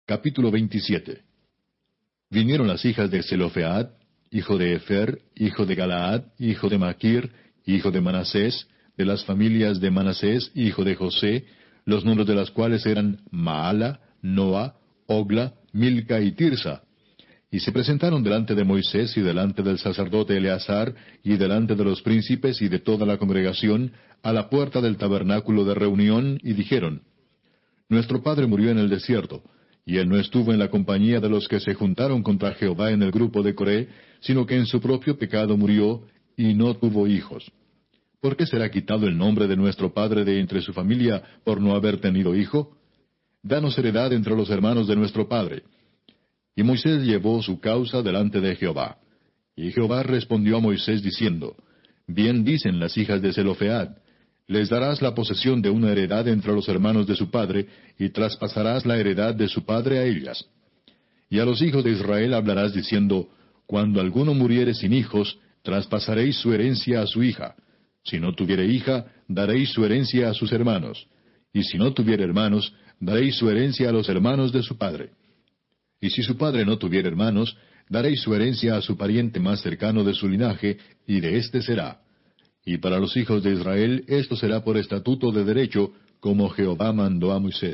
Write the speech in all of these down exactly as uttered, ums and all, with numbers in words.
Capítulo veintisiete. Vinieron las hijas de Zelofead, hijo de Efer, hijo de Galaad, hijo de Maquir, hijo de Manasés, de las familias de Manasés, hijo de José, los nombres de las cuales eran Maala, Noa, Ogla, Milca y Tirsa. Y se presentaron delante de Moisés y delante del sacerdote Eleazar y delante de los príncipes y de toda la congregación a la puerta del tabernáculo de reunión, y dijeron: Nuestro padre murió en el desierto, y él no estuvo en la compañía de los que se juntaron contra Jehová en el grupo de Coré, sino que en su propio pecado murió, y no tuvo hijos. ¿Por qué será quitado el nombre de nuestro padre de entre su familia por no haber tenido hijo? Danos heredad entre los hermanos de nuestro padre. Y Moisés llevó su causa delante de Jehová. Y Jehová respondió a Moisés diciendo: Bien dicen las hijas de Zelofead: Les darás la posesión de una heredad entre los hermanos de su padre, y traspasarás la heredad de su padre a ellas. Y a los hijos de Israel hablarás diciendo: Cuando alguno muriere sin hijos, traspasaréis su herencia a su hija. Si no tuviere hija, daréis su herencia a sus hermanos. Y si no tuviere hermanos, daréis su herencia a los hermanos de su padre. Y si su padre no tuviere hermanos, daréis su herencia a su pariente más cercano de su linaje, y de éste será. Y para los hijos de Israel esto será por estatuto de derecho, como Jehová mandó a Moisés.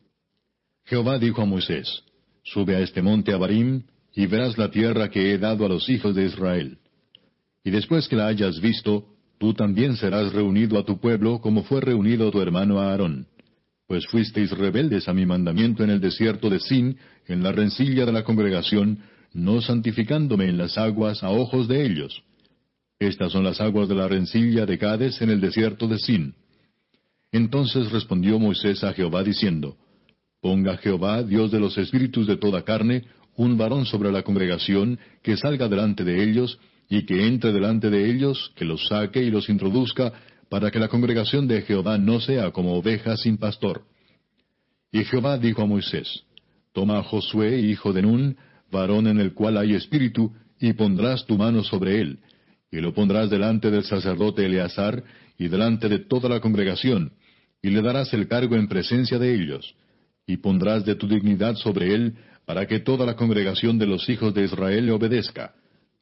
Jehová dijo a Moisés: Sube a este monte Abarim, y verás la tierra que he dado a los hijos de Israel. Y después que la hayas visto, tú también serás reunido a tu pueblo, como fue reunido tu hermano Aarón. Pues fuisteis rebeldes a mi mandamiento en el desierto de Sin, en la rencilla de la congregación, no santificándome en las aguas a ojos de ellos. Estas son las aguas de la rencilla de Cades en el desierto de Sin. Entonces respondió Moisés a Jehová diciendo: Ponga Jehová, Dios de los espíritus de toda carne, un varón sobre la congregación, que salga delante de ellos, y que entre delante de ellos, que los saque y los introduzca, para que la congregación de Jehová no sea como ovejas sin pastor. Y Jehová dijo a Moisés: Toma a Josué, hijo de Nun, varón en el cual hay espíritu, y pondrás tu mano sobre él, y lo pondrás delante del sacerdote Eleazar, y delante de toda la congregación, y le darás el cargo en presencia de ellos, y pondrás de tu dignidad sobre él, para que toda la congregación de los hijos de Israel le obedezca.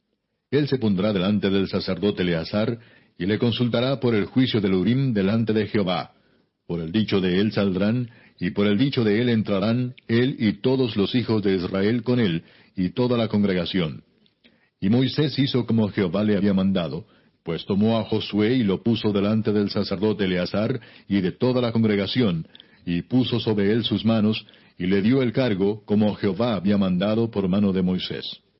Él se pondrá delante del sacerdote Eleazar, y le consultará por el juicio del Urim delante de Jehová. Por el dicho de él saldrán, y por el dicho de él entrarán, él y todos los hijos de Israel con él, y toda la congregación. Y Moisés hizo como Jehová le había mandado, pues tomó a Josué y lo puso delante del sacerdote Eleazar y de toda la congregación, y puso sobre él sus manos, y le dio el cargo, como Jehová había mandado por mano de Moisés.